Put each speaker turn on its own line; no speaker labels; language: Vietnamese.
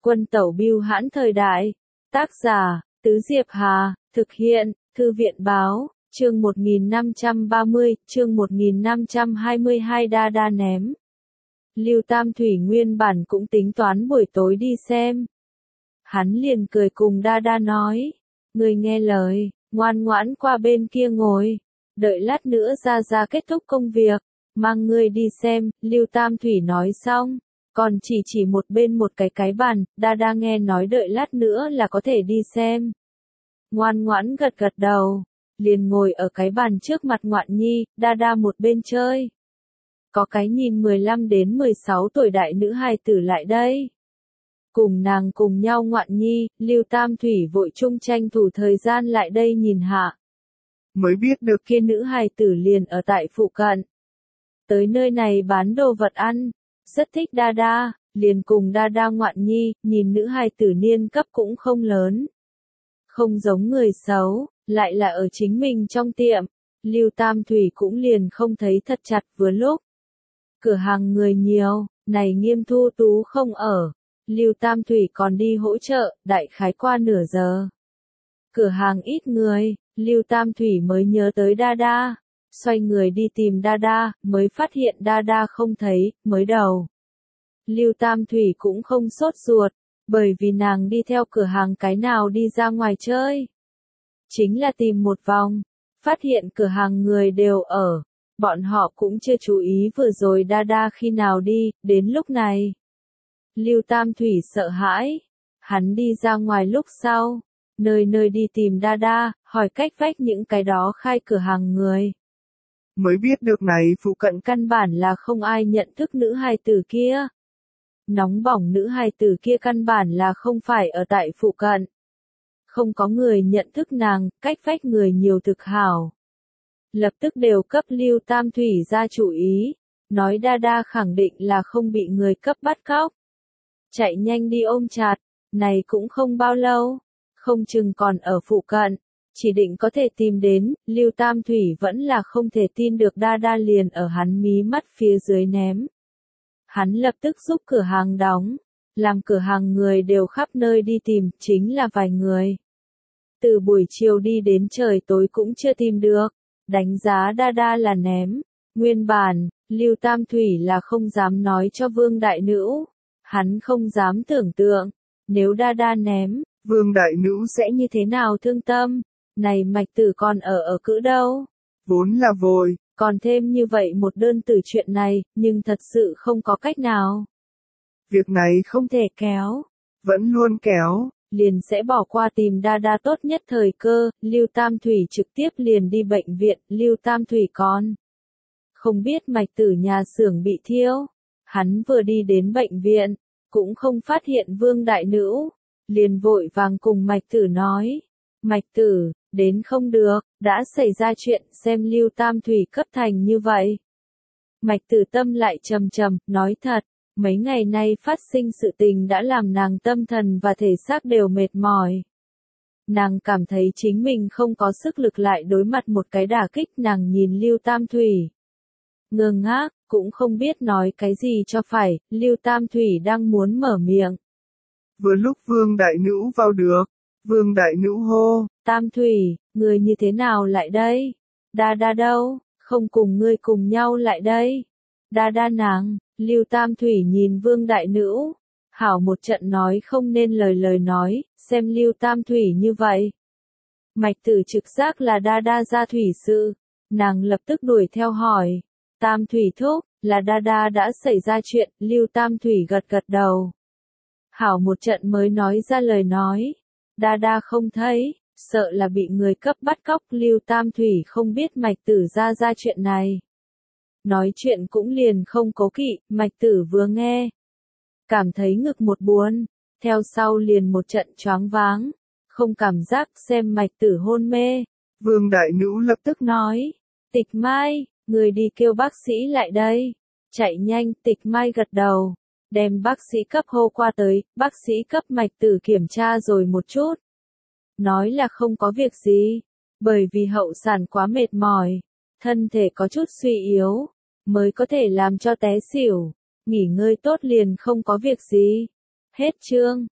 Quân tẩu bưu hãn thời đại. Tác giả, Tứ Diệp Hà, thực hiện, Thư viện báo, chương 1530, chương 1522 đa đa ném. Lưu Tam Thủy nguyên bản cũng tính toán buổi tối đi xem. Hắn liền cười cùng đa đa nói, người nghe lời, ngoan ngoãn qua bên kia ngồi, đợi lát nữa ra kết thúc công việc, mang ngươi đi xem. Lưu Tam Thủy nói xong, còn chỉ một bên một cái bàn, đa đa nghe nói đợi lát nữa là có thể đi xem. Ngoan ngoãn gật đầu, liền ngồi ở cái bàn trước mặt Ngoạn Nhi, đa đa một bên chơi. Có cái nhìn 15 đến 16 tuổi đại nữ hài tử lại đây. Cùng nàng cùng nhau Ngoạn Nhi, Lưu Tam Thủy vội chung tranh thủ thời gian lại đây nhìn hạ. Mới biết được kia nữ hài tử liền ở tại phụ cận. Tới nơi này bán đồ vật ăn, rất thích đa đa, liền cùng đa đa Ngoạn Nhi, nhìn nữ hài tử niên cấp cũng không lớn. Không giống người xấu, lại là ở chính mình trong tiệm, Lưu Tam Thủy cũng liền không thấy thật chặt vừa lúc. Cửa hàng người nhiều, này Nghiêm Thu Tú không ở, Lưu Tam Thủy còn đi hỗ trợ, đại khái qua nửa giờ. Cửa hàng ít người, Lưu Tam Thủy mới nhớ tới đa đa, xoay người đi tìm đa đa, mới phát hiện đa đa không thấy, mới đầu. Lưu Tam Thủy cũng không sốt ruột, bởi vì nàng đi theo cửa hàng cái nào đi ra ngoài chơi. Chính là tìm một vòng, phát hiện cửa hàng người đều ở, bọn họ cũng chưa chú ý vừa rồi đa đa khi nào đi, đến lúc này. Lưu Tam Thủy sợ hãi, hắn đi ra ngoài lúc sau, nơi đi tìm đa đa, hỏi cách vách những cái đó khai cửa hàng người. Mới biết được này phụ cận căn bản là không ai nhận thức nữ hài tử kia. Nóng bỏng nữ hài tử kia căn bản là không phải ở tại phụ cận. Không có người nhận thức nàng, cách vách người nhiều thực hảo. Lập tức đều cấp Lưu Tam Thủy ra chủ ý, nói đa đa khẳng định là không bị người cấp bắt cóc. Chạy nhanh đi ôm chặt, này cũng không bao lâu, không chừng còn ở phụ cận, chỉ định có thể tìm đến. Lưu Tam Thủy vẫn là không thể tin được đa đa liền ở hắn mí mắt phía dưới ném. Hắn lập tức giúp cửa hàng đóng, làm cửa hàng người đều khắp nơi đi tìm, chính là vài người. Từ buổi chiều đi đến trời tối cũng chưa tìm được, đánh giá đa đa là ném. Nguyên bản, Lưu Tam Thủy là không dám nói cho Vương Đại Nữ, hắn không dám tưởng tượng, nếu đa đa ném, Vương Đại Nữ sẽ như thế nào thương tâm, này Mạch Tử còn ở cữ đâu, vốn là vội, còn thêm như vậy một đơn từ chuyện này, nhưng thật sự không có cách nào. Việc này không thể kéo, vẫn luôn kéo, liền sẽ bỏ qua tìm đa đa tốt nhất thời cơ. Lưu Tam Thủy trực tiếp liền đi bệnh viện. Lưu Tam Thủy còn không biết Mạch Tử nhà xưởng bị thiêu, hắn vừa đi đến bệnh viện, cũng không phát hiện Vương Đại Nữ, liền vội vàng cùng Mạch Tử nói, Mạch Tử, đến không được, đã xảy ra chuyện, xem Lưu Tam Thủy cấp thành như vậy. Mạch Tử tâm lại trầm, nói thật, mấy ngày nay phát sinh sự tình đã làm nàng tâm thần và thể xác đều mệt mỏi. Nàng cảm thấy chính mình không có sức lực lại đối mặt một cái đả kích. Nàng nhìn Lưu Tam Thủy, ngơ ngác, cũng không biết nói cái gì cho phải. Lưu Tam Thủy đang muốn mở miệng. Vừa lúc Vương Đại Nữ vào được, Vương Đại Nữ hô, Tam Thủy, người như thế nào lại đây? Đa đa đâu, không cùng ngươi cùng nhau lại đây. Đa đa nàng. Lưu Tam Thủy nhìn Vương Đại Nữ, hảo một trận nói không nên lời nói, xem Lưu Tam Thủy như vậy. Mạch Tử trực giác là đa đa ra thủy sự, nàng lập tức đuổi theo hỏi, Tam Thủy thúc, là đa đa đã xảy ra chuyện. Lưu Tam Thủy gật đầu. Hảo một trận mới nói ra lời nói, đa đa không thấy, sợ là bị người cấp bắt cóc. Lưu Tam Thủy không biết Mạch Tử ra chuyện này. Nói chuyện cũng liền không cố kỵ. Mạch Tử vừa nghe, cảm thấy ngực một buồn, theo sau liền một trận choáng váng, không cảm giác. Xem Mạch Tử hôn mê, Vương Đại Nữ lập tức nói, Tịch Mai, người đi kêu bác sĩ lại đây. Chạy nhanh. Tịch Mai gật đầu, đem bác sĩ cấp hô qua tới. Bác sĩ cấp Mạch Tử kiểm tra rồi một chút, nói là không có việc gì, bởi vì hậu sản quá mệt mỏi, thân thể có chút suy yếu, mới có thể làm cho té xỉu, nghỉ ngơi tốt liền không có việc gì. Hết chương.